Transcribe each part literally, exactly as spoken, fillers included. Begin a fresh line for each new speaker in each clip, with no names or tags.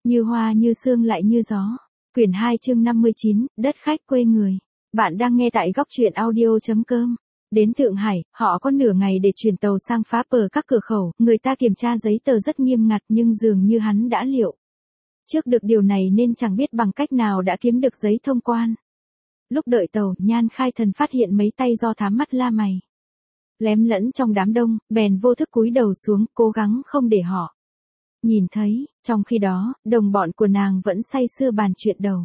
Như hoa như sương lại như gió. Quyển hai chương năm mươi chín, đất khách quê người. Bạn đang nghe tại góc truyện audio chấm com. Đến Thượng Hải, họ có nửa ngày để chuyển tàu sang phá bờ các cửa khẩu, người ta kiểm tra giấy tờ rất nghiêm ngặt nhưng dường như hắn đã liệu trước được điều này nên chẳng biết bằng cách nào đã kiếm được giấy thông quan. Lúc đợi tàu, Nhan Khai Thần phát hiện mấy tay do thám mắt la mày lém lẫn trong đám đông, bèn vô thức cúi đầu xuống, cố gắng không để họ nhìn thấy. Trong khi đó, đồng bọn của nàng vẫn say sưa bàn chuyện đầu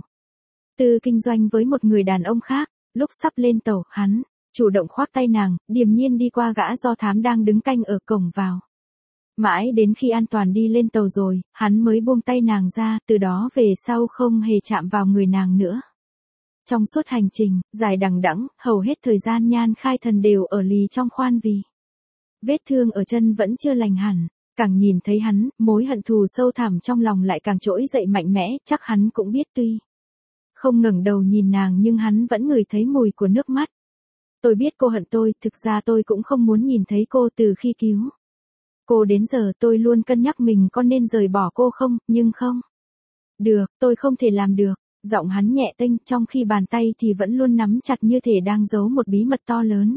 tư kinh doanh với một người đàn ông khác. Lúc sắp lên tàu, hắn chủ động khoác tay nàng, điềm nhiên đi qua gã do thám đang đứng canh ở cổng vào. Mãi đến khi an toàn đi lên tàu rồi, hắn mới buông tay nàng ra, từ đó về sau không hề chạm vào người nàng nữa. Trong suốt hành trình dài đằng đẵng, hầu hết thời gian Nhan Khai Thần đều ở lì trong khoan vì vết thương ở chân vẫn chưa lành hẳn. Càng nhìn thấy hắn, mối hận thù sâu thẳm trong lòng lại càng trỗi dậy mạnh mẽ. Chắc hắn cũng biết tuy không ngẩng đầu nhìn nàng nhưng hắn vẫn ngửi thấy mùi của nước mắt. Tôi biết cô hận tôi, thực ra tôi cũng không muốn nhìn thấy cô từ khi cứu cô đến giờ. Tôi luôn cân nhắc mình có nên rời bỏ cô không, nhưng không được, tôi không thể làm được. Giọng hắn nhẹ tênh, trong khi bàn tay thì vẫn luôn nắm chặt như thể đang giấu một bí mật to lớn.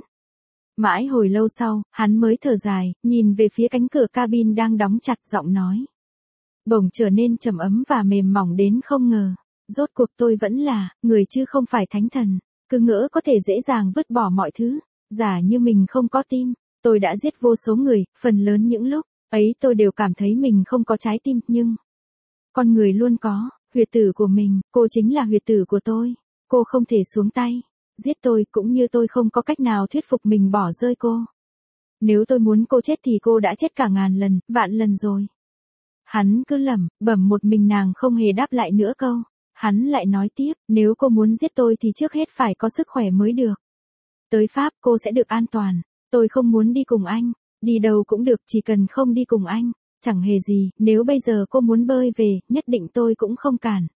Mãi hồi lâu sau, hắn mới thở dài, nhìn về phía cánh cửa cabin đang đóng chặt, giọng nói bỗng trở nên trầm ấm và mềm mỏng đến không ngờ. Rốt cuộc tôi vẫn là người chứ không phải thánh thần. Cứ ngỡ có thể dễ dàng vứt bỏ mọi thứ, giả như mình không có tim. Tôi đã giết vô số người, phần lớn những lúc ấy tôi đều cảm thấy mình không có trái tim, nhưng con người luôn có huyệt tử của mình, cô chính là huyệt tử của tôi. Cô không thể xuống tay giết tôi, cũng như tôi không có cách nào thuyết phục mình bỏ rơi cô. Nếu tôi muốn cô chết thì cô đã chết cả ngàn lần, vạn lần rồi. Hắn cứ lẩm bẩm một mình, nàng không hề đáp lại nữa câu. Hắn lại nói tiếp, nếu cô muốn giết tôi thì trước hết phải có sức khỏe mới được. Tới Pháp cô sẽ được an toàn. Tôi không muốn đi cùng anh. Đi đâu cũng được, chỉ cần không đi cùng anh. Chẳng hề gì, nếu bây giờ cô muốn bơi về, nhất định tôi cũng không cản.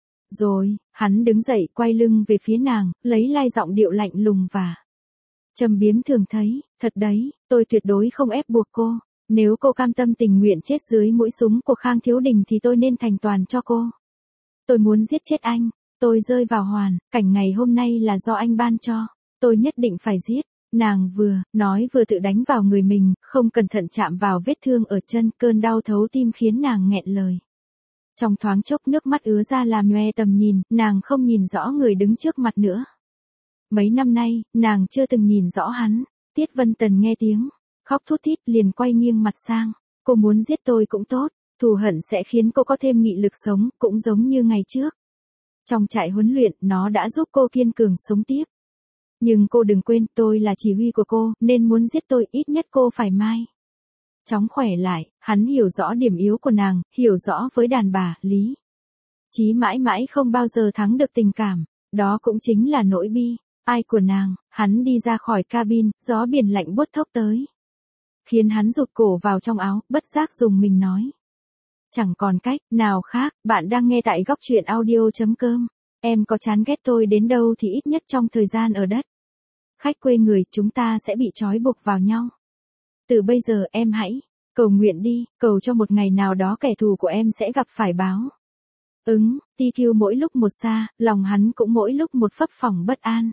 Rồi, hắn đứng dậy, quay lưng về phía nàng, lấy lai giọng điệu lạnh lùng và trầm biếm thường thấy. Thật đấy, tôi tuyệt đối không ép buộc cô. Nếu cô cam tâm tình nguyện chết dưới mũi súng của Khang Thiếu Đình thì tôi nên thành toàn cho cô. Tôi muốn giết chết anh. Tôi rơi vào hoàn cảnh ngày hôm nay là do anh ban cho. Tôi nhất định phải giết. Nàng vừa nói vừa tự đánh vào người mình, không cẩn thận chạm vào vết thương ở chân. Cơn đau thấu tim khiến nàng nghẹn lời. Trong thoáng chốc nước mắt ứa ra làm nhoe tầm nhìn, nàng không nhìn rõ người đứng trước mặt nữa. Mấy năm nay, nàng chưa từng nhìn rõ hắn. Tiết Vân Tần nghe tiếng khóc thút thít liền quay nghiêng mặt sang. Cô muốn giết tôi cũng tốt, thù hận sẽ khiến cô có thêm nghị lực sống, cũng giống như ngày trước. Trong trại huấn luyện, nó đã giúp cô kiên cường sống tiếp. Nhưng cô đừng quên, tôi là chỉ huy của cô, nên muốn giết tôi ít nhất cô phải mai chóng khỏe lại. Hắn hiểu rõ điểm yếu của nàng, hiểu rõ với đàn bà, lý trí mãi mãi không bao giờ thắng được tình cảm. Đó cũng chính là nỗi bi ai của nàng. Hắn đi ra khỏi cabin, gió biển lạnh buốt thốc tới, khiến hắn rụt cổ vào trong áo, bất giác dùng mình nói. Chẳng còn cách nào khác. Bạn đang nghe tại góc truyện audio chấm com. Em có chán ghét tôi đến đâu thì ít nhất trong thời gian ở đất khách quê người, chúng ta sẽ bị trói buộc vào nhau. Từ bây giờ em hãy cầu nguyện đi, cầu cho một ngày nào đó kẻ thù của em sẽ gặp phải báo ứng. Ti Kiêu mỗi lúc một xa, lòng hắn cũng mỗi lúc một phập phồng bất an.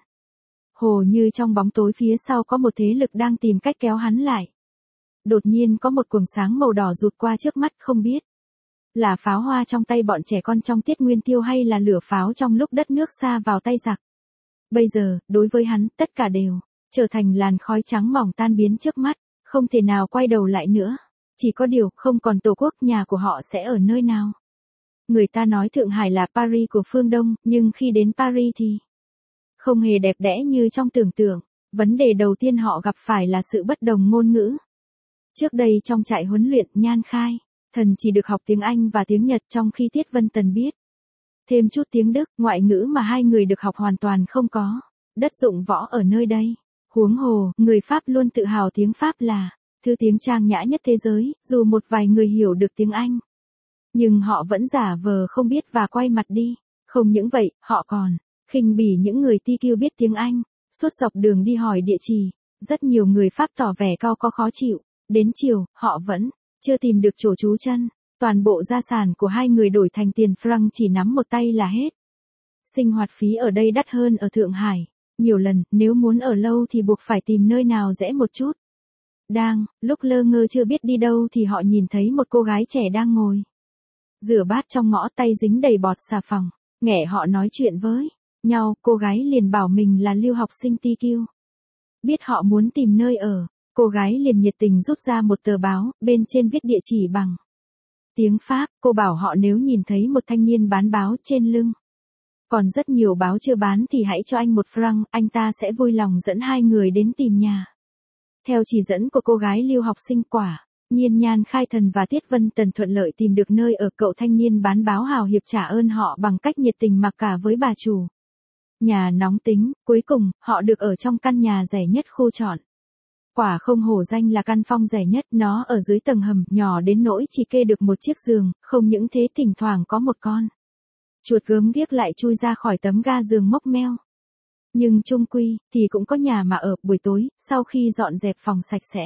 Hồ như trong bóng tối phía sau có một thế lực đang tìm cách kéo hắn lại. Đột nhiên có một quầng sáng màu đỏ rụt qua trước mắt, không biết là pháo hoa trong tay bọn trẻ con trong Tiết Nguyên Tiêu hay là lửa pháo trong lúc đất nước xa vào tay giặc. Bây giờ, đối với hắn, tất cả đều trở thành làn khói trắng mỏng tan biến trước mắt, không thể nào quay đầu lại nữa. Chỉ có điều, không còn tổ quốc, nhà của họ sẽ ở nơi nào? Người ta nói Thượng Hải là Paris của phương Đông, nhưng khi đến Paris thì không hề đẹp đẽ như trong tưởng tượng. Vấn đề đầu tiên họ gặp phải là sự bất đồng ngôn ngữ. Trước đây trong trại huấn luyện, Nhan Khai Thần chỉ được học tiếng Anh và tiếng Nhật, trong khi Tiết Vân Tần biết thêm chút tiếng Đức, ngoại ngữ mà hai người được học hoàn toàn không có đất dụng võ ở nơi đây. Huống hồ, người Pháp luôn tự hào tiếng Pháp là thứ tiếng trang nhã nhất thế giới, dù một vài người hiểu được tiếng Anh. Nhưng họ vẫn giả vờ không biết và quay mặt đi. Không những vậy, họ còn khinh bỉ những người Ti Kiêu biết tiếng Anh. Suốt dọc đường đi hỏi địa chỉ, rất nhiều người Pháp tỏ vẻ cau có khó chịu. Đến chiều, họ vẫn chưa tìm được chỗ trú chân. Toàn bộ gia sản của hai người đổi thành tiền franc chỉ nắm một tay là hết. Sinh hoạt phí ở đây đắt hơn ở Thượng Hải. Nhiều lần, nếu muốn ở lâu thì buộc phải tìm nơi nào rẽ một chút. Đang, lúc lơ ngơ chưa biết đi đâu thì họ nhìn thấy một cô gái trẻ đang ngồi rửa bát trong ngõ, tay dính đầy bọt xà phòng. Nghe họ nói chuyện với nhau, cô gái liền bảo mình là lưu học sinh tê quy. Biết họ muốn tìm nơi ở, cô gái liền nhiệt tình rút ra một tờ báo, bên trên viết địa chỉ bằng tiếng Pháp. Cô bảo họ nếu nhìn thấy một thanh niên bán báo trên lưng còn rất nhiều báo chưa bán thì hãy cho anh một franc, anh ta sẽ vui lòng dẫn hai người đến tìm nhà. Theo chỉ dẫn của cô gái lưu học sinh, quả nhiên Nhan Khai Thần và Tiết Vân Tần thuận lợi tìm được nơi ở. Cậu thanh niên bán báo hào hiệp trả ơn họ bằng cách nhiệt tình mặc cả với bà chủ nhà nóng tính. Cuối cùng, họ được ở trong căn nhà rẻ nhất khu chọn. Quả không hổ danh là căn phòng rẻ nhất, nó ở dưới tầng hầm, nhỏ đến nỗi chỉ kê được một chiếc giường, không những thế thỉnh thoảng có một con chuột gớm ghiếc lại chui ra khỏi tấm ga giường mốc meo. Nhưng chung quy, thì cũng có nhà mà ở. Buổi tối, sau khi dọn dẹp phòng sạch sẽ,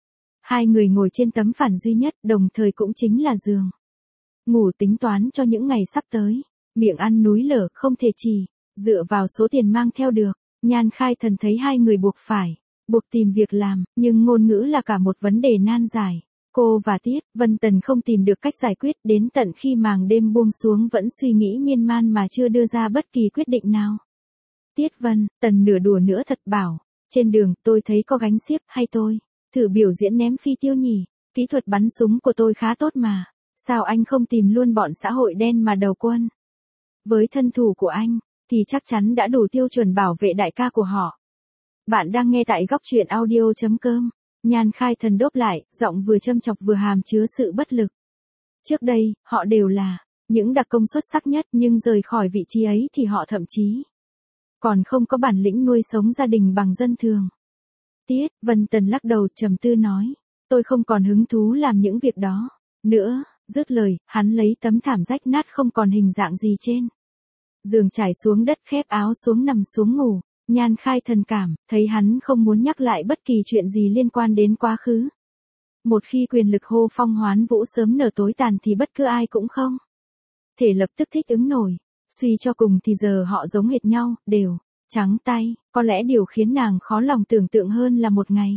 hai người ngồi trên tấm phản duy nhất, đồng thời cũng chính là giường ngủ, tính toán cho những ngày sắp tới. Miệng ăn núi lở, không thể chỉ dựa vào số tiền mang theo được. Nhan Khai Thần thấy hai người buộc phải buộc tìm việc làm, nhưng ngôn ngữ là cả một vấn đề nan giải. Cô và Tiết Vân Tần không tìm được cách giải quyết, đến tận khi màn đêm buông xuống vẫn suy nghĩ miên man mà chưa đưa ra bất kỳ quyết định nào. Tiết Vân Tần nửa đùa nửa thật bảo, trên đường tôi thấy có gánh xiếc, hay tôi thử biểu diễn ném phi tiêu nhỉ? Kỹ thuật bắn súng của tôi khá tốt mà, sao anh không tìm luôn bọn xã hội đen mà đầu quân? Với thân thủ của anh, thì chắc chắn đã đủ tiêu chuẩn bảo vệ đại ca của họ. Bạn đang nghe tại góc truyện audio chấm com. Nhan Khai Thần đáp lại, giọng vừa châm chọc vừa hàm chứa sự bất lực. Trước đây, họ đều là những đặc công xuất sắc nhất, nhưng rời khỏi vị trí ấy thì họ thậm chí còn không có bản lĩnh nuôi sống gia đình bằng dân thường. Tiết Vân Tần lắc đầu trầm tư nói, tôi không còn hứng thú làm những việc đó nữa. Dứt lời, hắn lấy tấm thảm rách nát không còn hình dạng gì trên giường trải xuống đất, khép áo xuống nằm xuống ngủ. Nhan Khai Thần cảm thấy hắn không muốn nhắc lại bất kỳ chuyện gì liên quan đến quá khứ. Một khi quyền lực hô phong hoán vũ sớm nở tối tàn thì bất cứ ai cũng không thể lập tức thích ứng nổi. Suy cho cùng thì giờ họ giống hệt nhau, đều trắng tay. Có lẽ điều khiến nàng khó lòng tưởng tượng hơn là một ngày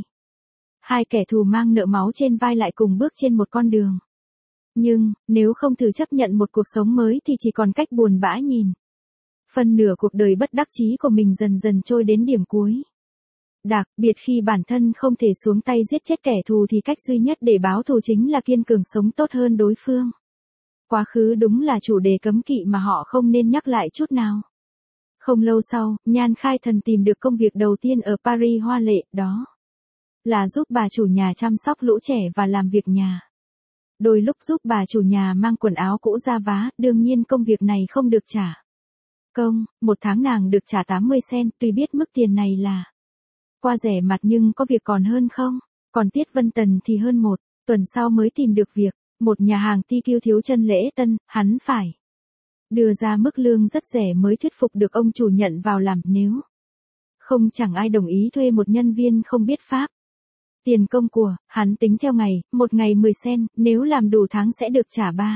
hai kẻ thù mang nợ máu trên vai lại cùng bước trên một con đường. Nhưng, nếu không thử chấp nhận một cuộc sống mới thì chỉ còn cách buồn bã nhìn phần nửa cuộc đời bất đắc chí của mình dần dần trôi đến điểm cuối. Đặc biệt khi bản thân không thể xuống tay giết chết kẻ thù thì cách duy nhất để báo thù chính là kiên cường sống tốt hơn đối phương. Quá khứ đúng là chủ đề cấm kỵ mà họ không nên nhắc lại chút nào. Không lâu sau, Nhan Khai Thần tìm được công việc đầu tiên ở Paris hoa lệ, đó là giúp bà chủ nhà chăm sóc lũ trẻ và làm việc nhà. Đôi lúc giúp bà chủ nhà mang quần áo cũ ra vá, đương nhiên công việc này không được trả công, một tháng nàng được trả tám mươi cent, tuy biết mức tiền này là qua rẻ mặt nhưng có việc còn hơn không? Còn Tiết Vân Tần thì hơn một tuần sau mới tìm được việc, một nhà hàng tê quy thiếu chân lễ tân, hắn phải đưa ra mức lương rất rẻ mới thuyết phục được ông chủ nhận vào làm, nếu không chẳng ai đồng ý thuê một nhân viên không biết Pháp. Tiền công của hắn tính theo ngày, một ngày mười cent, nếu làm đủ tháng sẽ được trả ba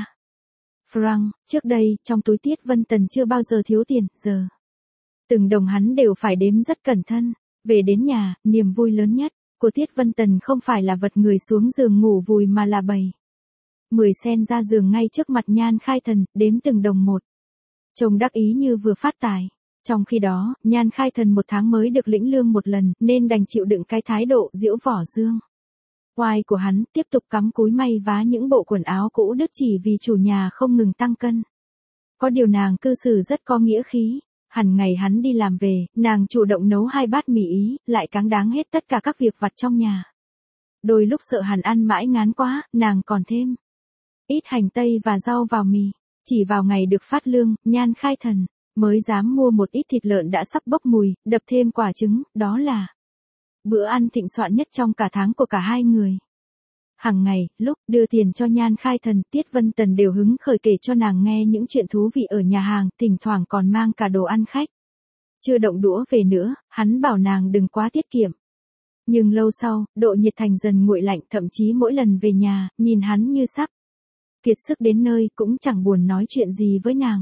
franc. Trước đây, trong túi Tiết Vân Tần chưa bao giờ thiếu tiền, giờ từng đồng hắn đều phải đếm rất cẩn thận. Về đến nhà, niềm vui lớn nhất của Tiết Vân Tần không phải là vật người xuống giường ngủ vùi mà là bày mười cent ra giường ngay trước mặt Nhan Khai Thần, đếm từng đồng một. Trông đắc ý như vừa phát tài. Trong khi đó, Nhan Khai Thần một tháng mới được lĩnh lương một lần, nên đành chịu đựng cái thái độ diễu võ dương oai của hắn, tiếp tục cắm cúi may vá những bộ quần áo cũ đứt chỉ vì chủ nhà không ngừng tăng cân. Có điều nàng cư xử rất có nghĩa khí. Hẳn ngày hắn đi làm về, nàng chủ động nấu hai bát mì Ý, lại cáng đáng hết tất cả các việc vặt trong nhà. Đôi lúc sợ hắn ăn mãi ngán quá, nàng còn thêm ít hành tây và rau vào mì. Chỉ vào ngày được phát lương, Nhan Khai Thần mới dám mua một ít thịt lợn đã sắp bốc mùi, đập thêm quả trứng, đó là bữa ăn thịnh soạn nhất trong cả tháng của cả hai người. Hằng ngày, lúc đưa tiền cho Nhan Khai Thần, Tiết Vân Tần đều hứng khởi kể cho nàng nghe những chuyện thú vị ở nhà hàng, thỉnh thoảng còn mang cả đồ ăn khách chưa động đũa về nữa. Hắn bảo nàng đừng quá tiết kiệm. Nhưng lâu sau, độ nhiệt thành dần nguội lạnh, thậm chí mỗi lần về nhà, nhìn hắn như sắp kiệt sức đến nơi cũng chẳng buồn nói chuyện gì với nàng.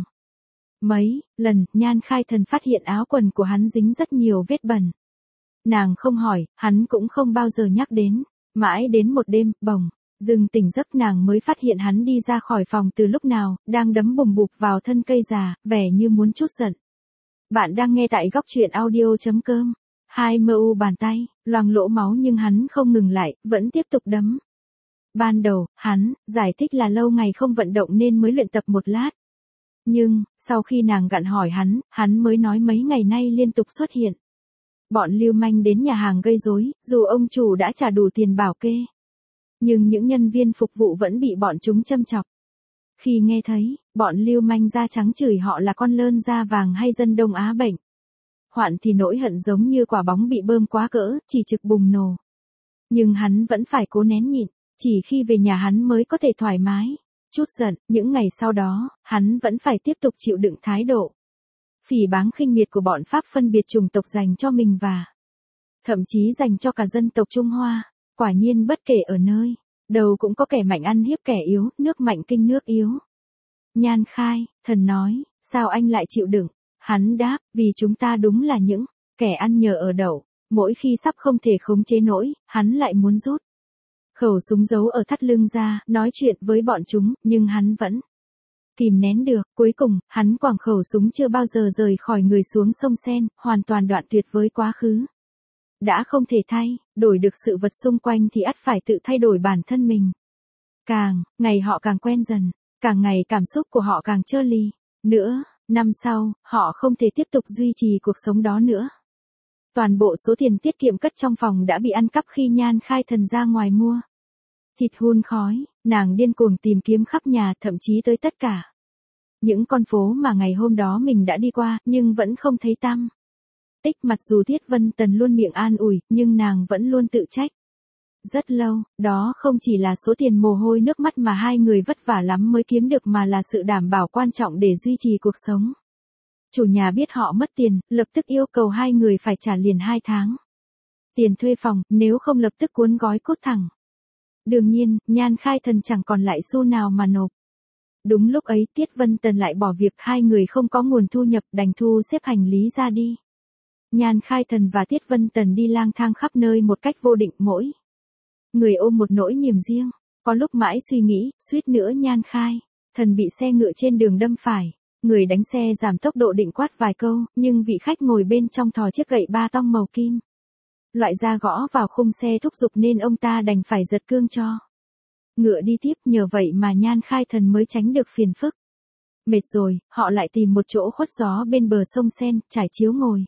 Mấy lần, Nhan Khai Thần phát hiện áo quần của hắn dính rất nhiều vết bẩn. Nàng không hỏi, hắn cũng không bao giờ nhắc đến. Mãi đến một đêm, bồng, dừng tỉnh giấc nàng mới phát hiện hắn đi ra khỏi phòng từ lúc nào, đang đấm bùm bụp vào thân cây già, vẻ như muốn trút giận. Bạn đang nghe tại góc truyện audio.com. Hai mơ u bàn tay, loang lỗ máu nhưng hắn không ngừng lại, vẫn tiếp tục đấm. Ban đầu, hắn, giải thích là lâu ngày không vận động nên mới luyện tập một lát. Nhưng, sau khi nàng gặn hỏi hắn, hắn mới nói mấy ngày nay liên tục xuất hiện. Bọn lưu manh đến nhà hàng gây rối, dù ông chủ đã trả đủ tiền bảo kê. Nhưng những nhân viên phục vụ vẫn bị bọn chúng châm chọc. Khi nghe thấy, bọn lưu manh da trắng chửi họ là con lơn da vàng hay dân Đông Á bệnh. Hoạn thì nỗi hận giống như quả bóng bị bơm quá cỡ, chỉ trực bùng nổ. Nhưng hắn vẫn phải cố nén nhịn, chỉ khi về nhà hắn mới có thể thoải mái. Chút giận, những ngày sau đó, hắn vẫn phải tiếp tục chịu đựng thái độ phỉ báng khinh miệt của bọn Pháp phân biệt chủng tộc dành cho mình và thậm chí dành cho cả dân tộc Trung Hoa. Quả nhiên bất kể ở nơi đâu cũng có kẻ mạnh ăn hiếp kẻ yếu, nước mạnh kinh nước yếu. Nhan Khai Thần nói, sao anh lại chịu đựng? Hắn đáp, vì chúng ta đúng là những kẻ ăn nhờ ở đậu. Mỗi khi sắp không thể khống chế nổi, hắn lại muốn rút khẩu súng giấu ở thắt lưng ra, nói chuyện với bọn chúng, nhưng hắn vẫn kìm nén được. Cuối cùng, hắn quẳng khẩu súng chưa bao giờ rời khỏi người xuống sông Sen, hoàn toàn đoạn tuyệt với quá khứ. Đã không thể thay đổi được sự vật xung quanh thì ắt phải tự thay đổi bản thân mình. Càng ngày họ càng quen dần, càng ngày cảm xúc của họ càng trơ ly. Nữa, năm sau, họ không thể tiếp tục duy trì cuộc sống đó nữa. Toàn bộ số tiền tiết kiệm cất trong phòng đã bị ăn cắp khi Nhan Khai Thần ra ngoài mua thịt hun khói. Nàng điên cuồng tìm kiếm khắp nhà, thậm chí tới tất cả những con phố mà ngày hôm đó mình đã đi qua, nhưng vẫn không thấy tăm tích. Mặc dù Tiết Vân Tần luôn miệng an ủi, nhưng nàng vẫn luôn tự trách. Rất lâu, đó không chỉ là số tiền mồ hôi nước mắt mà hai người vất vả lắm mới kiếm được mà là sự đảm bảo quan trọng để duy trì cuộc sống. Chủ nhà biết họ mất tiền, lập tức yêu cầu hai người phải trả liền hai tháng tiền thuê phòng, nếu không lập tức cuốn gói cút thẳng. Đương nhiên, Nhan Khai Thần chẳng còn lại xu nào mà nộp. Đúng lúc ấy Tiết Vân Tần lại bỏ việc, hai người không có nguồn thu nhập, đành thu xếp hành lý ra đi. Nhan Khai Thần và Tiết Vân Tần đi lang thang khắp nơi một cách vô định, mỗi người ôm một nỗi niềm riêng. Có lúc mãi suy nghĩ, suýt nữa Nhan Khai Thần bị xe ngựa trên đường đâm phải. Người đánh xe giảm tốc độ định quát vài câu, nhưng vị khách ngồi bên trong thò chiếc gậy ba tong màu kim loại ra gõ vào khung xe thúc giục nên ông ta đành phải giật cương cho ngựa đi tiếp. Nhờ vậy mà Nhan Khai Thần mới tránh được phiền phức. Mệt rồi, họ lại tìm một chỗ khuất gió bên bờ sông Sen, trải chiếu ngồi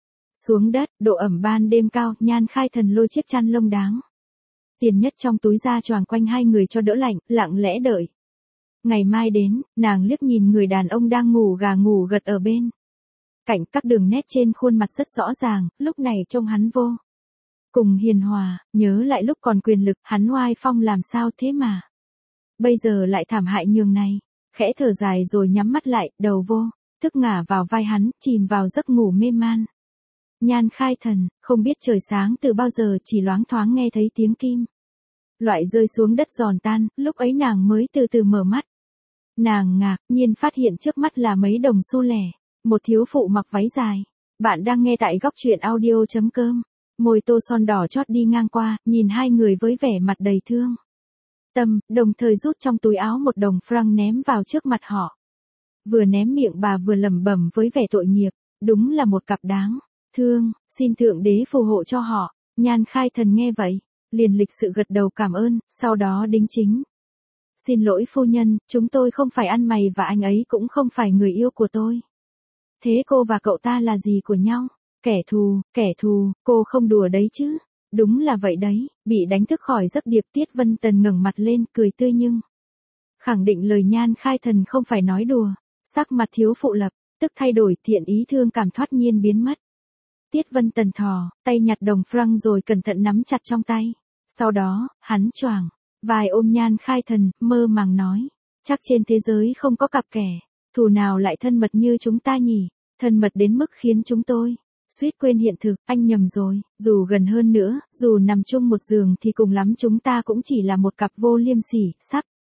xuống đất. Độ ẩm ban đêm cao, Nhan Khai Thần lôi chiếc chăn lông đáng tiền nhất trong túi ra choàng quanh hai người cho đỡ lạnh, lặng lẽ đợi ngày mai đến. Nàng liếc nhìn người đàn ông đang ngủ gà ngủ gật ở bên cạnh, các đường nét trên khuôn mặt rất rõ ràng, lúc này trông hắn vô cùng hiền hòa. Nhớ lại lúc còn quyền lực, hắn oai phong làm sao thế mà bây giờ lại thảm hại nhường này. Khẽ thở dài rồi nhắm mắt lại, đầu vô thức ngả vào vai hắn, chìm vào giấc ngủ mê man. Nhan Khai Thần không biết trời sáng từ bao giờ, chỉ loáng thoáng nghe thấy tiếng kim loại rơi xuống đất giòn tan, lúc ấy nàng mới từ từ mở mắt. Nàng ngạc nhiên phát hiện trước mắt là mấy đồng xu lẻ, một thiếu phụ mặc váy dài. Bạn đang nghe tại góc truyện audio.com. Môi tô son đỏ chót đi ngang qua, nhìn hai người với vẻ mặt đầy thương tâm, đồng thời rút trong túi áo một đồng franc ném vào trước mặt họ. Vừa ném miệng bà vừa lẩm bẩm với vẻ tội nghiệp, đúng là một cặp đáng thương, xin Thượng Đế phù hộ cho họ. Nhan Khai Thần nghe vậy, liền lịch sự gật đầu cảm ơn, sau đó đính chính. Xin lỗi phu nhân, chúng tôi không phải ăn mày và anh ấy cũng không phải người yêu của tôi. Thế cô và cậu ta là gì của nhau? Kẻ thù, kẻ thù, cô không đùa đấy chứ? Đúng là vậy đấy. Bị đánh thức khỏi giấc điệp, Tiết Vân Tần ngẩng mặt lên, cười tươi nhưng khẳng định lời Nhan Khai Thần không phải nói đùa. Sắc mặt thiếu phụ lập tức thay đổi, thiện ý thương cảm thoát nhiên biến mất. Tiết Vân Tần thò tay nhặt đồng franc rồi cẩn thận nắm chặt trong tay. Sau đó, hắn choàng vai ôm Nhan Khai Thần, mơ màng nói, chắc trên thế giới không có cặp kẻ thù nào lại thân mật như chúng ta nhỉ? Thân mật đến mức khiến chúng tôi suýt quên hiện thực. Anh nhầm rồi, dù gần hơn nữa, dù nằm chung một giường thì cùng lắm chúng ta cũng chỉ là một cặp vô liêm sỉ, sắp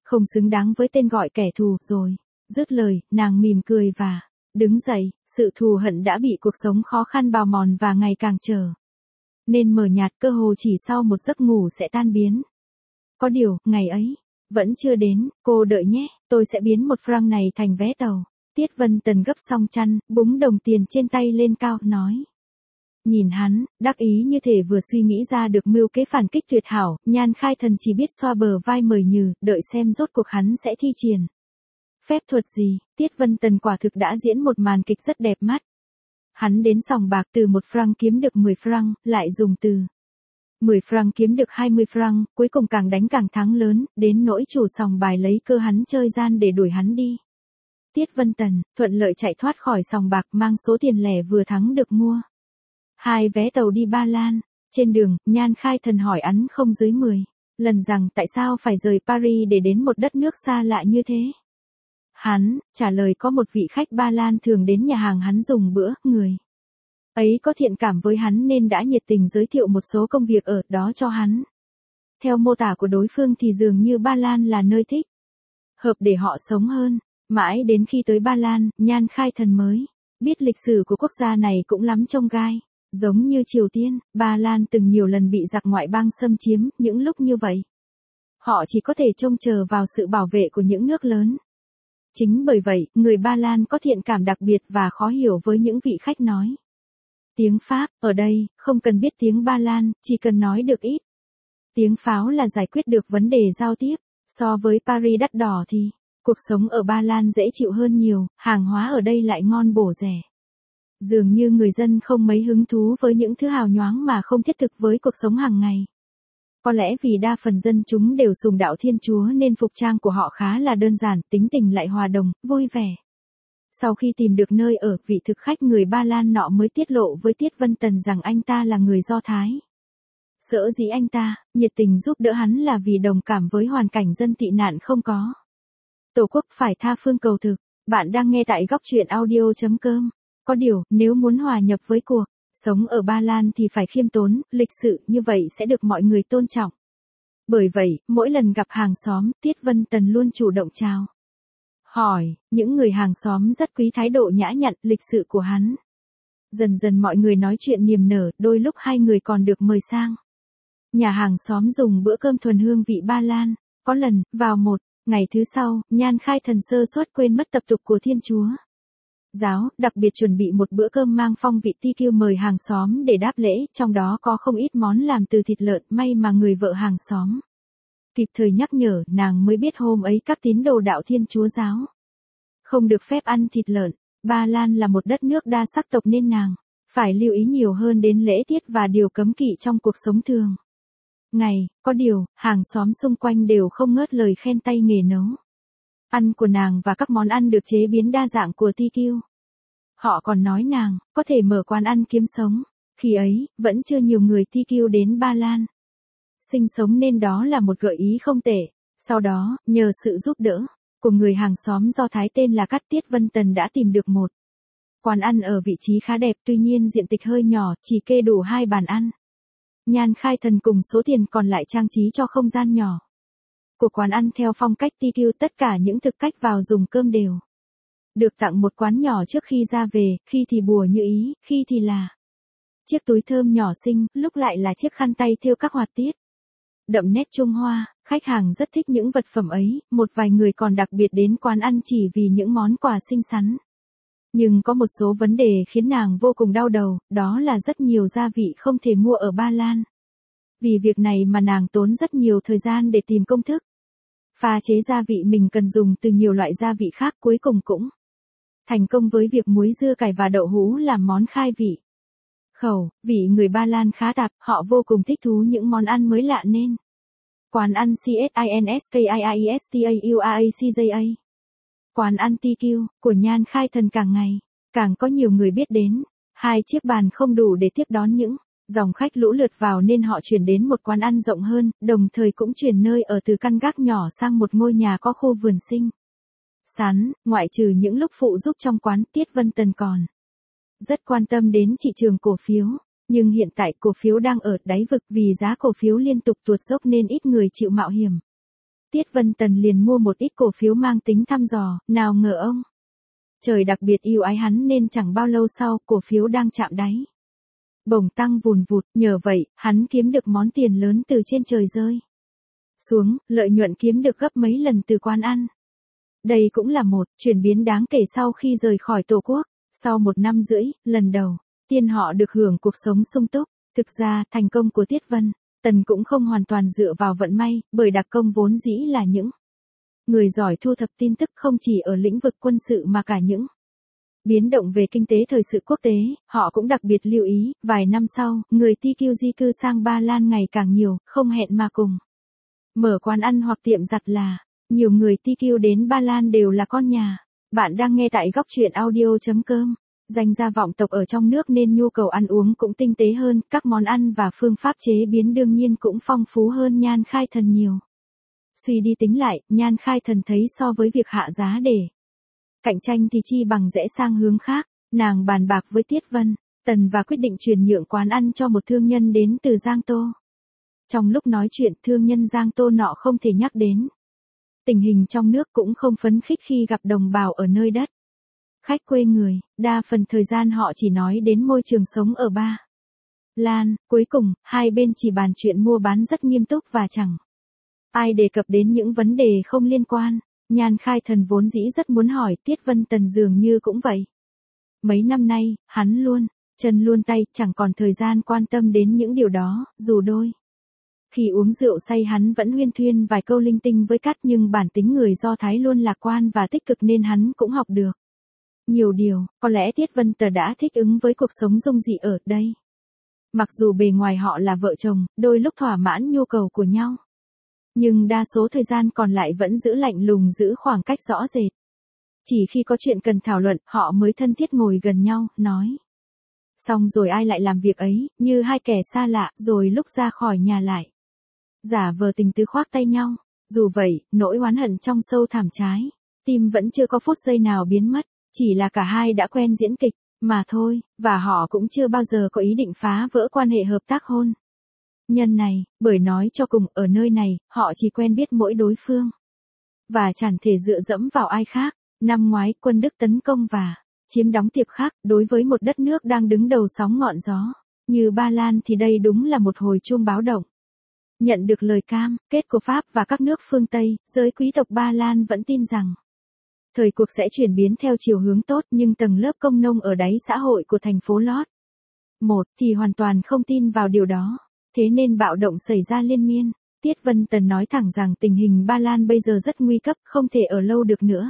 Không xứng đáng với tên gọi kẻ thù rồi. Dứt lời, nàng mỉm cười và đứng dậy, sự thù hận đã bị cuộc sống khó khăn bào mòn và ngày càng trở nên mờ nhạt, cơ hồ chỉ sau một giấc ngủ sẽ tan biến. Có điều, ngày ấy vẫn chưa đến, cô đợi nhé, tôi sẽ biến một franc này thành vé tàu. Tiết Vân Tần gấp xong chăn, búng đồng tiền trên tay lên cao, nói. Nhìn hắn, đắc ý như thể vừa suy nghĩ ra được mưu kế phản kích tuyệt hảo, Nhan Khai Thần chỉ biết xoa bờ vai mời nhừ, đợi xem rốt cuộc hắn sẽ thi triển phép thuật gì. Tiết Vân Tần quả thực đã diễn một màn kịch rất đẹp mắt. Hắn đến sòng bạc từ một franc kiếm được mười franc, lại dùng từ mười franc kiếm được hai mươi franc, cuối cùng càng đánh càng thắng lớn, đến nỗi chủ sòng bài lấy cơ hắn chơi gian để đuổi hắn đi. Tiết Vân Tần, thuận lợi chạy thoát khỏi sòng bạc, mang số tiền lẻ vừa thắng được mua hai vé tàu đi Ba Lan. Trên đường, Nhan Khai Thần hỏi hắn không dưới mười lần rằng tại sao phải rời Paris để đến một đất nước xa lạ như thế. Hắn trả lời có một vị khách Ba Lan thường đến nhà hàng hắn dùng bữa, người ấy có thiện cảm với hắn nên đã nhiệt tình giới thiệu một số công việc ở đó cho hắn. Theo mô tả của đối phương thì dường như Ba Lan là nơi thích hợp để họ sống hơn. Mãi đến khi tới Ba Lan, Nhan Khai Thần mới biết lịch sử của quốc gia này cũng lắm chông gai. Giống như Triều Tiên, Ba Lan từng nhiều lần bị giặc ngoại bang xâm chiếm, những lúc như vậy họ chỉ có thể trông chờ vào sự bảo vệ của những nước lớn. Chính bởi vậy, người Ba Lan có thiện cảm đặc biệt và khó hiểu với những vị khách nói tiếng Pháp. Ở đây, không cần biết tiếng Ba Lan, chỉ cần nói được ít tiếng Pháo là giải quyết được vấn đề giao tiếp. So với Paris đắt đỏ thì cuộc sống ở Ba Lan dễ chịu hơn nhiều, hàng hóa ở đây lại ngon bổ rẻ. Dường như người dân không mấy hứng thú với những thứ hào nhoáng mà không thiết thực với cuộc sống hàng ngày. Có lẽ vì đa phần dân chúng đều sùng đạo Thiên Chúa nên phục trang của họ khá là đơn giản, tính tình lại hòa đồng, vui vẻ. Sau khi tìm được nơi ở, vị thực khách người Ba Lan nọ mới tiết lộ với Tiết Vân Tần rằng anh ta là người Do Thái. Sở dĩ anh ta nhiệt tình giúp đỡ hắn là vì đồng cảm với hoàn cảnh dân tị nạn không có tổ quốc, phải tha phương cầu thực. Bạn đang nghe tại góc truyện audio chấm com. Có điều, nếu muốn hòa nhập với cuộc sống ở Ba Lan thì phải khiêm tốn, lịch sự, như vậy sẽ được mọi người tôn trọng. Bởi vậy, mỗi lần gặp hàng xóm, Tiết Vân Tần luôn chủ động chào hỏi. Những người hàng xóm rất quý thái độ nhã nhặn, lịch sự của hắn. Dần dần mọi người nói chuyện niềm nở, đôi lúc hai người còn được mời sang nhà hàng xóm dùng bữa cơm thuần hương vị Ba Lan. Có lần, vào một ngày thứ sau, Nhan Khai Thần sơ suất quên mất tập tục của Thiên Chúa giáo, đặc biệt chuẩn bị một bữa cơm mang phong vị ti kiu mời hàng xóm để đáp lễ, trong đó có không ít món làm từ thịt lợn. May mà người vợ hàng xóm kịp thời nhắc nhở, nàng mới biết hôm ấy các tín đồ đạo Thiên Chúa giáo không được phép ăn thịt lợn. Ba Lan là một đất nước đa sắc tộc nên nàng phải lưu ý nhiều hơn đến lễ tiết và điều cấm kỵ trong cuộc sống thường ngày. Có điều, hàng xóm xung quanh đều không ngớt lời khen tay nghề nấu ăn của nàng và các món ăn được chế biến đa dạng của ti kiu. Họ còn nói nàng có thể mở quán ăn kiếm sống. Khi ấy, vẫn chưa nhiều người ti kiu đến Ba Lan sinh sống nên đó là một gợi ý không tệ. Sau đó, nhờ sự giúp đỡ của người hàng xóm Do Thái tên là Cát, Tiết Vân Tần đã tìm được một quán ăn ở vị trí khá đẹp, tuy nhiên diện tích hơi nhỏ, chỉ kê đủ hai bàn ăn. Nhan Khai Thần cùng số tiền còn lại trang trí cho không gian nhỏ của quán ăn theo phong cách ti kiu. Tất cả những thực khách vào dùng cơm đều được tặng một quán nhỏ trước khi ra về, khi thì bùa như ý, khi thì là chiếc túi thơm nhỏ xinh, lúc lại là chiếc khăn tay thêu các họa tiết đậm nét Trung Hoa. Khách hàng rất thích những vật phẩm ấy, một vài người còn đặc biệt đến quán ăn chỉ vì những món quà xinh xắn. Nhưng có một số vấn đề khiến nàng vô cùng đau đầu, đó là rất nhiều gia vị không thể mua ở Ba Lan. Vì việc này mà nàng tốn rất nhiều thời gian để tìm công thức pha chế gia vị mình cần dùng từ nhiều loại gia vị khác, cuối cùng cũng thành công với việc muối dưa cải và đậu hũ làm món khai vị. Khẩu vị người Ba Lan khá tạp, họ vô cùng thích thú những món ăn mới lạ nên quán ăn Chinskiiestauaca, quán ăn ti kiu của Nhan Khai Thần càng ngày càng có nhiều người biết đến. Hai chiếc bàn không đủ để tiếp đón những dòng khách lũ lượt vào nên họ chuyển đến một quán ăn rộng hơn, đồng thời cũng chuyển nơi ở từ căn gác nhỏ sang một ngôi nhà có khu vườn xinh xắn. Ngoại trừ những lúc phụ giúp trong quán, Tiết Vân Tần còn rất quan tâm đến thị trường cổ phiếu. Nhưng hiện tại cổ phiếu đang ở đáy vực, vì giá cổ phiếu liên tục tuột dốc nên ít người chịu mạo hiểm Tiết Vân Tần liền mua một ít cổ phiếu mang tính thăm dò, nào ngờ ông. Trời đặc biệt yêu ái hắn nên chẳng bao lâu sau, cổ phiếu đang chạm đáy. Bổng tăng vùn vụt, nhờ vậy, hắn kiếm được món tiền lớn từ trên trời rơi xuống, lợi nhuận kiếm được gấp mấy lần từ quán ăn. Đây cũng là một chuyển biến đáng kể sau khi rời khỏi Tổ quốc. Sau một năm rưỡi, lần đầu tiên họ được hưởng cuộc sống sung túc. Thực ra, thành công của Tiết Vân Tần cũng không hoàn toàn dựa vào vận may, bởi đặc công vốn dĩ là những người giỏi thu thập tin tức không chỉ ở lĩnh vực quân sự mà cả những biến động về kinh tế thời sự quốc tế, họ cũng đặc biệt lưu ý. Vài năm sau, người tê quy di cư sang Ba Lan ngày càng nhiều, không hẹn mà cùng mở quán ăn hoặc tiệm giặt là. Nhiều người tê quy đến Ba Lan đều là con nhà. Bạn đang nghe tại góc truyện audio chấm com. Danh gia vọng tộc ở trong nước nên nhu cầu ăn uống cũng tinh tế hơn, các món ăn và phương pháp chế biến đương nhiên cũng phong phú hơn Nhan Khai Thần nhiều. Suy đi tính lại, Nhan Khai Thần thấy so với việc hạ giá để cạnh tranh thì chi bằng rẽ sang hướng khác. Nàng bàn bạc với Tiết Vân Tần và quyết định chuyển nhượng quán ăn cho một thương nhân đến từ Giang Tô. Trong lúc nói chuyện, thương nhân Giang Tô nọ không thể nhắc đến tình hình trong nước, cũng không phấn khích khi gặp đồng bào ở nơi đất khách quê người. Đa phần thời gian họ chỉ nói đến môi trường sống ở Ba Lan. Cuối cùng, hai bên chỉ bàn chuyện mua bán rất nghiêm túc và chẳng ai đề cập đến những vấn đề không liên quan. Nhan Khai Thần vốn dĩ rất muốn hỏi, Tiết Vân Tần dường như cũng vậy. Mấy năm nay, hắn luôn chân luôn tay, chẳng còn thời gian quan tâm đến những điều đó, dù đôi khi uống rượu say hắn vẫn huyên thuyên vài câu linh tinh với Cát, nhưng bản tính người Do Thái luôn lạc quan và tích cực nên hắn cũng học được nhiều điều. Có lẽ Tiết Vân Tần đã thích ứng với cuộc sống dung dị ở đây. Mặc dù bề ngoài họ là vợ chồng, đôi lúc thỏa mãn nhu cầu của nhau, nhưng đa số thời gian còn lại vẫn giữ lạnh lùng, giữ khoảng cách rõ rệt. Chỉ khi có chuyện cần thảo luận, họ mới thân thiết ngồi gần nhau, nói. Xong rồi ai lại làm việc ấy, như hai kẻ xa lạ, rồi lúc ra khỏi nhà lại giả vờ tình tứ khoác tay nhau. Dù vậy, nỗi oán hận trong sâu thẳm trái tim vẫn chưa có phút giây nào biến mất, chỉ là cả hai đã quen diễn kịch mà thôi, và họ cũng chưa bao giờ có ý định phá vỡ quan hệ hợp tác hôn nhân này, bởi nói cho cùng, ở nơi này, họ chỉ quen biết mỗi đối phương và chẳng thể dựa dẫm vào ai khác. Năm ngoái, quân Đức tấn công và chiếm đóng Tiệp Khắc. Đối với một đất nước đang đứng đầu sóng ngọn gió như Ba Lan thì đây đúng là một hồi chuông báo động. Nhận được lời cam kết của Pháp và các nước phương Tây, giới quý tộc Ba Lan vẫn tin rằng thời cuộc sẽ chuyển biến theo chiều hướng tốt, nhưng tầng lớp công nông ở đáy xã hội của thành phố Lót một thì hoàn toàn không tin vào điều đó. Thế nên bạo động xảy ra liên miên. Tiết Vân Tần nói thẳng rằng tình hình Ba Lan bây giờ rất nguy cấp, không thể ở lâu được nữa.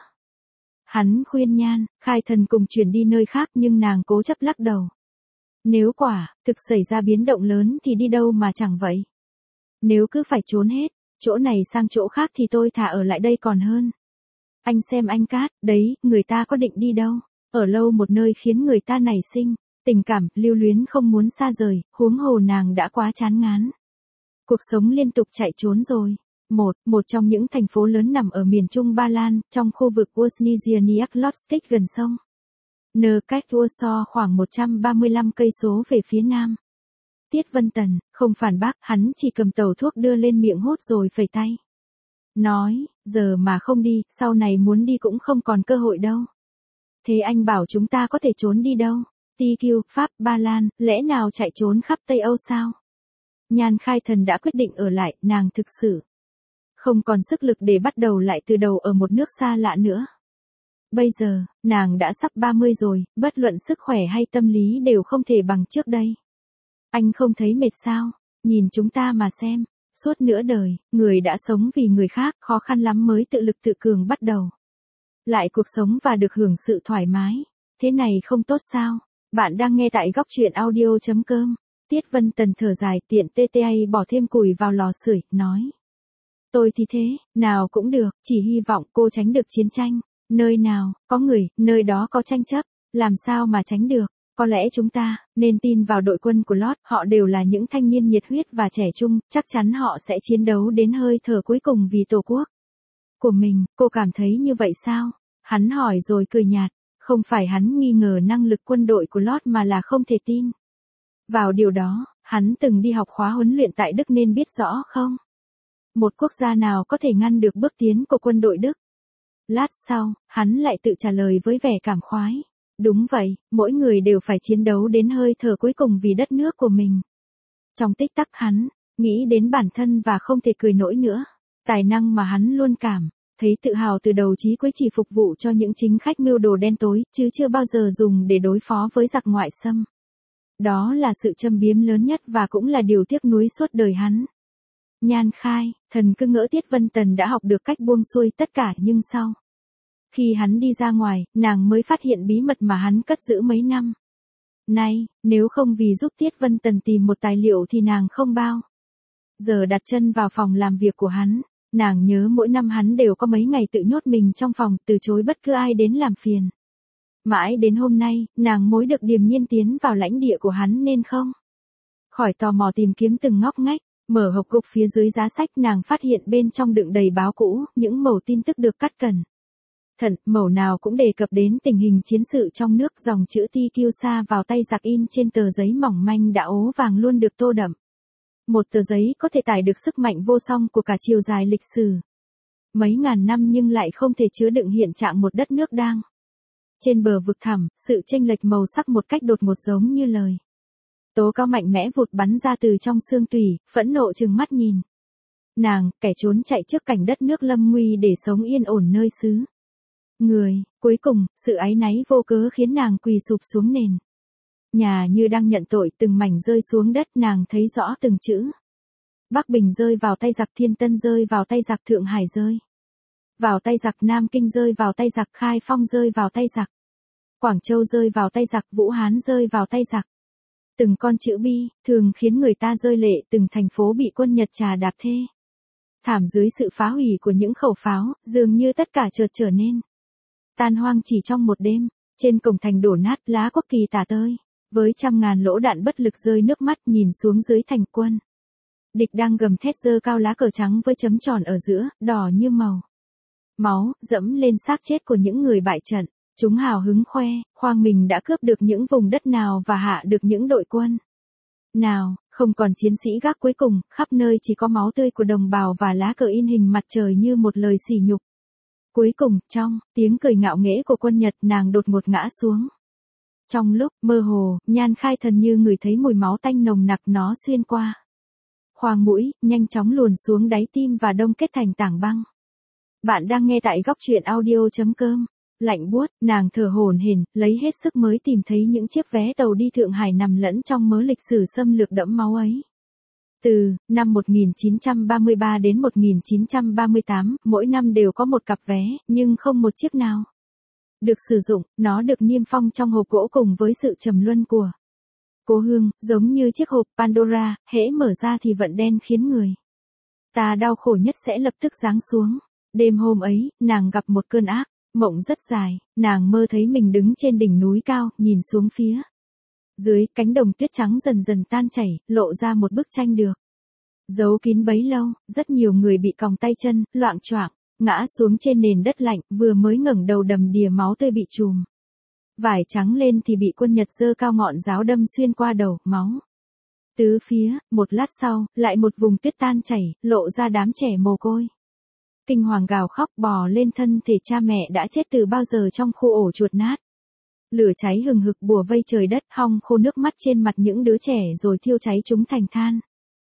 Hắn khuyên Nhan Khai Thần cùng chuyển đi nơi khác, nhưng nàng cố chấp lắc đầu. Nếu quả thực xảy ra biến động lớn thì đi đâu mà chẳng vậy. Nếu cứ phải trốn hết chỗ này sang chỗ khác thì tôi thà ở lại đây còn hơn. Anh xem anh Cát, đấy, người ta có định đi đâu? Ở lâu một nơi khiến người ta nảy sinh tình cảm, lưu luyến, không muốn xa rời, huống hồ nàng đã quá chán ngán cuộc sống liên tục chạy trốn rồi. Một, một trong những thành phố lớn nằm ở miền trung Ba Lan, trong khu vực Wozniacki Lodskik gần sông N, cách Warsaw khoảng một trăm ba mươi lăm cây số về phía nam. Tiết Vân Tần không phản bác, hắn chỉ cầm tàu thuốc đưa lên miệng hút rồi phẩy tay. Nói, giờ mà không đi, sau này muốn đi cũng không còn cơ hội đâu. Thế anh bảo chúng ta có thể trốn đi đâu? tê quy, Pháp, Ba Lan, lẽ nào chạy trốn khắp Tây Âu sao? Nhan Khai Thần đã quyết định ở lại, nàng thực sự không còn sức lực để bắt đầu lại từ đầu ở một nước xa lạ nữa. Bây giờ, nàng đã sắp ba mươi rồi, bất luận sức khỏe hay tâm lý đều không thể bằng trước đây. Anh không thấy mệt sao? Nhìn chúng ta mà xem. Suốt nửa đời, người đã sống vì người khác, khó khăn lắm mới tự lực tự cường bắt đầu lại cuộc sống và được hưởng sự thoải mái. Thế này không tốt sao? Bạn đang nghe tại góc truyện audio chấm com. Tiết Vân Tần thở dài, tiện tê tê a bỏ thêm củi vào lò sưởi, nói. Tôi thì thế, nào cũng được, chỉ hy vọng cô tránh được chiến tranh. Nơi nào có người, nơi đó có tranh chấp, làm sao mà tránh được? Có lẽ chúng ta nên tin vào đội quân của Lót, họ đều là những thanh niên nhiệt huyết và trẻ trung, chắc chắn họ sẽ chiến đấu đến hơi thở cuối cùng vì Tổ quốc của mình. Cô cảm thấy như vậy sao? Hắn hỏi rồi cười nhạt. Không phải hắn nghi ngờ năng lực quân đội của Lót mà là không thể tin vào điều đó. Hắn từng đi học khóa huấn luyện tại Đức nên biết rõ không? Một quốc gia nào có thể ngăn được bước tiến của quân đội Đức? Lát sau, hắn lại tự trả lời với vẻ cảm khoái. Đúng vậy, mỗi người đều phải chiến đấu đến hơi thở cuối cùng vì đất nước của mình. Trong tích tắc hắn, nghĩ đến bản thân và không thể cười nổi nữa. Tài năng mà hắn luôn cảm, thấy tự hào từ đầu chí cuối chỉ phục vụ cho những chính khách mưu đồ đen tối, chứ chưa bao giờ dùng để đối phó với giặc ngoại xâm. Đó là sự châm biếm lớn nhất và cũng là điều tiếc nuối suốt đời hắn. Nhan Khai, thần cứ ngỡ Tiết Vân Tần đã học được cách buông xuôi tất cả nhưng sau. Khi hắn đi ra ngoài, nàng mới phát hiện bí mật mà hắn cất giữ mấy năm. Nay, nếu không vì giúp Tiết Vân Tần tìm một tài liệu thì nàng không bao giờ đặt chân vào phòng làm việc của hắn. Nàng nhớ mỗi năm hắn đều có mấy ngày tự nhốt mình trong phòng, từ chối bất cứ ai đến làm phiền. Mãi đến hôm nay, nàng mới được điềm nhiên tiến vào lãnh địa của hắn nên không khỏi tò mò tìm kiếm từng ngóc ngách. Mở hộp gục phía dưới giá sách, nàng phát hiện bên trong đựng đầy báo cũ, những mẩu tin tức được cắt cẩn thận, mẩu nào cũng đề cập đến tình hình chiến sự trong nước. Dòng chữ Ti Kiêu Sa vào tay giặc in trên tờ giấy mỏng manh đã ố vàng luôn được tô đậm. Một tờ giấy có thể tải được sức mạnh vô song của cả chiều dài lịch sử mấy ngàn năm nhưng lại không thể chứa đựng hiện trạng một đất nước đang trên bờ vực thẳm. Sự chênh lệch màu sắc một cách đột ngột giống như lời tố cáo mạnh mẽ vụt bắn ra từ trong xương tủy, phẫn nộ trừng mắt nhìn nàng, kẻ trốn chạy trước cảnh đất nước lâm nguy để sống yên ổn nơi xứ người. Cuối cùng, sự áy náy vô cớ khiến nàng quỳ sụp xuống nền nhà như đang nhận tội. Từng mảnh rơi xuống đất, nàng thấy rõ từng chữ. Bắc Bình rơi vào tay giặc, Thiên Tân rơi vào tay giặc, Thượng Hải rơi vào tay giặc, Nam Kinh rơi vào tay giặc, Khai Phong rơi vào tay giặc, Quảng Châu rơi vào tay giặc, Vũ Hán rơi vào tay giặc. Từng con chữ bi, thường khiến người ta rơi lệ. Từng thành phố bị quân Nhật trà đạp thê thảm dưới sự phá hủy của những khẩu pháo, dường như tất cả chợt trở nên tan hoang chỉ trong một đêm. Trên cổng thành đổ nát, lá quốc kỳ tả tơi, với trăm ngàn lỗ đạn bất lực rơi nước mắt nhìn xuống dưới thành quân. Địch đang gầm thét giơ cao lá cờ trắng với chấm tròn ở giữa, đỏ như màu máu, dẫm lên xác chết của những người bại trận. Chúng hào hứng khoe, khoang mình đã cướp được những vùng đất nào và hạ được những đội quân nào. Không còn chiến sĩ gác cuối cùng, khắp nơi chỉ có máu tươi của đồng bào và lá cờ in hình mặt trời như một lời sỉ nhục. Cuối cùng, trong tiếng cười ngạo nghễ của quân Nhật, nàng đột ngột ngã xuống. Trong lúc mơ hồ, Nhan Khai thần như ngửi thấy mùi máu tanh nồng nặc, nó xuyên qua khoang mũi, nhanh chóng luồn xuống đáy tim và đông kết thành tảng băng. Bạn đang nghe tại góc truyện audio chấm com. Lạnh buốt, nàng thở hổn hển, lấy hết sức mới tìm thấy những chiếc vé tàu đi Thượng Hải nằm lẫn trong mớ lịch sử xâm lược đẫm máu ấy. Từ năm một nghìn chín trăm ba mươi ba đến một nghìn chín trăm ba mươi tám, mỗi năm đều có một cặp vé, nhưng không một chiếc nào được sử dụng. Nó được niêm phong trong hộp gỗ cùng với sự trầm luân của cố hương, giống như chiếc hộp Pandora, hễ mở ra thì vận đen khiến người ta đau khổ nhất sẽ lập tức giáng xuống. Đêm hôm ấy, nàng gặp một cơn ác mộng rất dài. Nàng mơ thấy mình đứng trên đỉnh núi cao, nhìn xuống phía dưới, cánh đồng tuyết trắng dần dần tan chảy, lộ ra một bức tranh được giấu kín bấy lâu. Rất nhiều người bị còng tay chân, loạng choạng ngã xuống trên nền đất lạnh, vừa mới ngẩng đầu đầm đìa máu tươi bị trùm vải trắng lên thì bị quân Nhật giơ cao ngọn giáo đâm xuyên qua đầu, máu tứ phía. Một lát sau, lại một vùng tuyết tan chảy, lộ ra đám trẻ mồ côi kinh hoàng gào khóc, bò lên thân thể cha mẹ đã chết từ bao giờ trong khu ổ chuột nát. Lửa cháy hừng hực bùa vây trời đất, hong khô nước mắt trên mặt những đứa trẻ rồi thiêu cháy chúng thành than.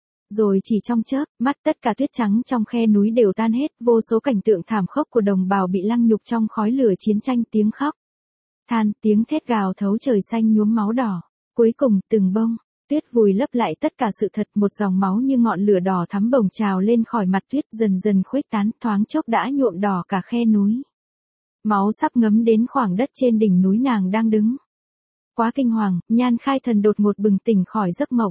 Rồi chỉ trong chớp mắt, tất cả tuyết trắng trong khe núi đều tan hết. Vô số cảnh tượng thảm khốc của đồng bào bị lăng nhục trong khói lửa chiến tranh, tiếng khóc than, tiếng thét gào thấu trời xanh nhuốm máu đỏ. Cuối cùng, từng bông tuyết vùi lấp lại tất cả sự thật. Một dòng máu như ngọn lửa đỏ thắm bồng trào lên khỏi mặt tuyết, dần dần khuếch tán, thoáng chốc đã nhuộm đỏ cả khe núi. Máu sắp ngấm đến khoảng đất trên đỉnh núi nàng đang đứng. Quá kinh hoàng, Nhan Khai thần đột ngột bừng tỉnh khỏi giấc mộng.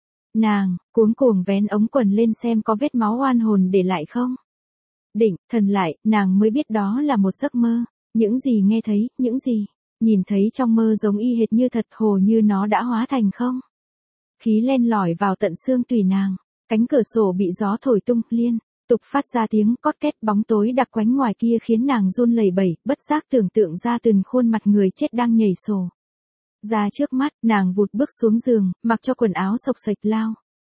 Nàng cuống cuồng vén ống quần lên xem có vết máu oan hồn để lại không. Định thần lại, nàng mới biết đó là một giấc mơ. Những gì nghe thấy, những gì nhìn thấy trong mơ giống y hệt như thật, hồ như nó đã hóa thành không. Khí len lỏi vào tận xương tủy nàng. Cánh cửa sổ bị gió thổi tung, liên tục phát ra tiếng cót két. Bóng tối đặc quánh ngoài kia khiến nàng run lẩy bẩy, bất giác tưởng tượng ra từng khuôn mặt người chết đang nhảy sổ ra trước mắt. Nàng vụt bước xuống giường, mặc cho quần áo xộc xệch lao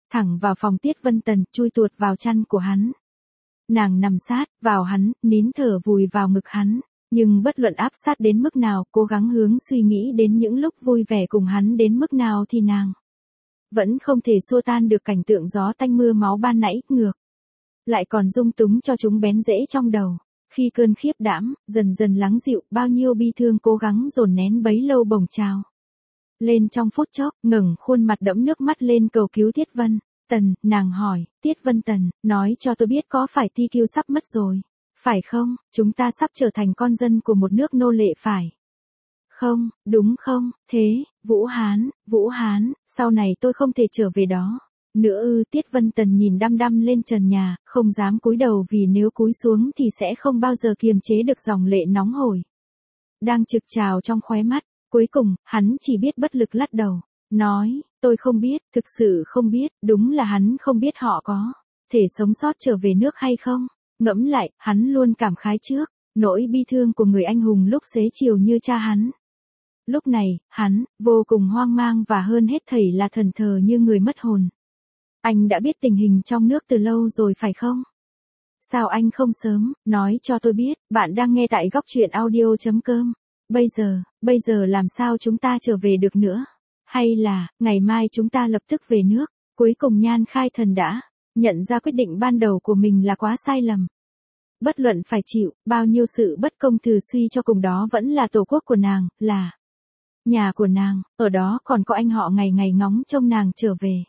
thẳng vào phòng Tiết Vân Tần, chui tuột vào chăn của hắn. Nàng nằm sát vào hắn, nín thở vùi vào ngực hắn, nhưng bất luận áp sát đến mức nào, cố gắng hướng suy nghĩ đến những lúc vui vẻ cùng hắn đến mức nào thì nàng vẫn không thể xua tan được cảnh tượng gió tanh mưa máu ban nãy, ngược lại còn dung túng cho chúng bén rễ trong đầu. Khi cơn khiếp đảm dần dần lắng dịu, bao nhiêu bi thương cố gắng dồn nén bấy lâu bồng trào lên trong phút chốc, ngẩng khuôn mặt đẫm nước mắt lên cầu cứu Tiết Vân Tần. Nàng hỏi, Tiết Vân Tần, nói cho tôi biết có phải Ti Kiêu sắp mất rồi, phải không? Chúng ta sắp trở thành con dân của một nước nô lệ phải không, đúng không? Thế, Vũ Hán, Vũ Hán, sau này tôi không thể trở về đó nữa ư? Tiết Vân Tần nhìn đăm đăm lên trần nhà, không dám cúi đầu vì nếu cúi xuống thì sẽ không bao giờ kiềm chế được dòng lệ nóng hổi đang trực trào trong khóe mắt. Cuối cùng, hắn chỉ biết bất lực lắc đầu, nói, tôi không biết, thực sự không biết. Đúng là hắn không biết họ có thể sống sót trở về nước hay không. Ngẫm lại, hắn luôn cảm khái trước nỗi bi thương của người anh hùng lúc xế chiều như cha hắn. Lúc này, hắn vô cùng hoang mang và hơn hết thảy là thẫn thờ như người mất hồn. Anh đã biết tình hình trong nước từ lâu rồi phải không? Sao anh không sớm nói cho tôi biết? Bạn đang nghe tại góc truyện audio chấm com. Bây giờ, bây giờ làm sao chúng ta trở về được nữa? Hay là, ngày mai chúng ta lập tức về nước? Cuối cùng Nhan Khai Thần đã nhận ra quyết định ban đầu của mình là quá sai lầm. Bất luận phải chịu bao nhiêu sự bất công, từ suy cho cùng đó vẫn là tổ quốc của nàng, là nhà của nàng, ở đó còn có anh họ ngày ngày ngóng trông nàng trở về.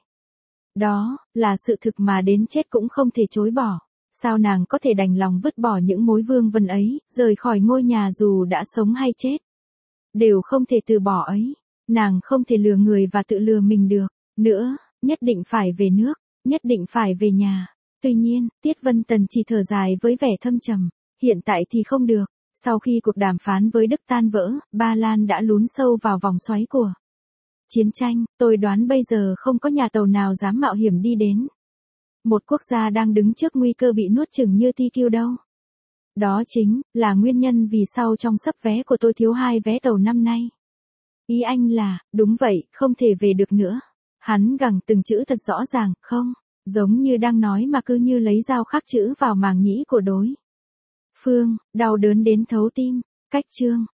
Đó là sự thực mà đến chết cũng không thể chối bỏ. Sao nàng có thể đành lòng vứt bỏ những mối vương vấn ấy, rời khỏi ngôi nhà dù đã sống hay chết đều không thể từ bỏ ấy. Nàng không thể lừa người và tự lừa mình được nữa, nhất định phải về nước, nhất định phải về nhà. Tuy nhiên, Tiết Vân Tần chỉ thở dài với vẻ thâm trầm, hiện tại thì không được. Sau khi cuộc đàm phán với Đức tan vỡ, Ba Lan đã lún sâu vào vòng xoáy của chiến tranh. Tôi đoán bây giờ không có nhà tàu nào dám mạo hiểm đi đến một quốc gia đang đứng trước nguy cơ bị nuốt chửng như Ti Kiêu đâu. Đó chính là nguyên nhân vì sao trong sấp vé của tôi thiếu hai vé tàu năm nay. Ý anh là, đúng vậy, không thể về được nữa. Hắn gằn từng chữ thật rõ ràng, không, giống như đang nói mà cứ như lấy dao khắc chữ vào màng nhĩ của đối phương, đau đớn đến thấu tim. Cách chương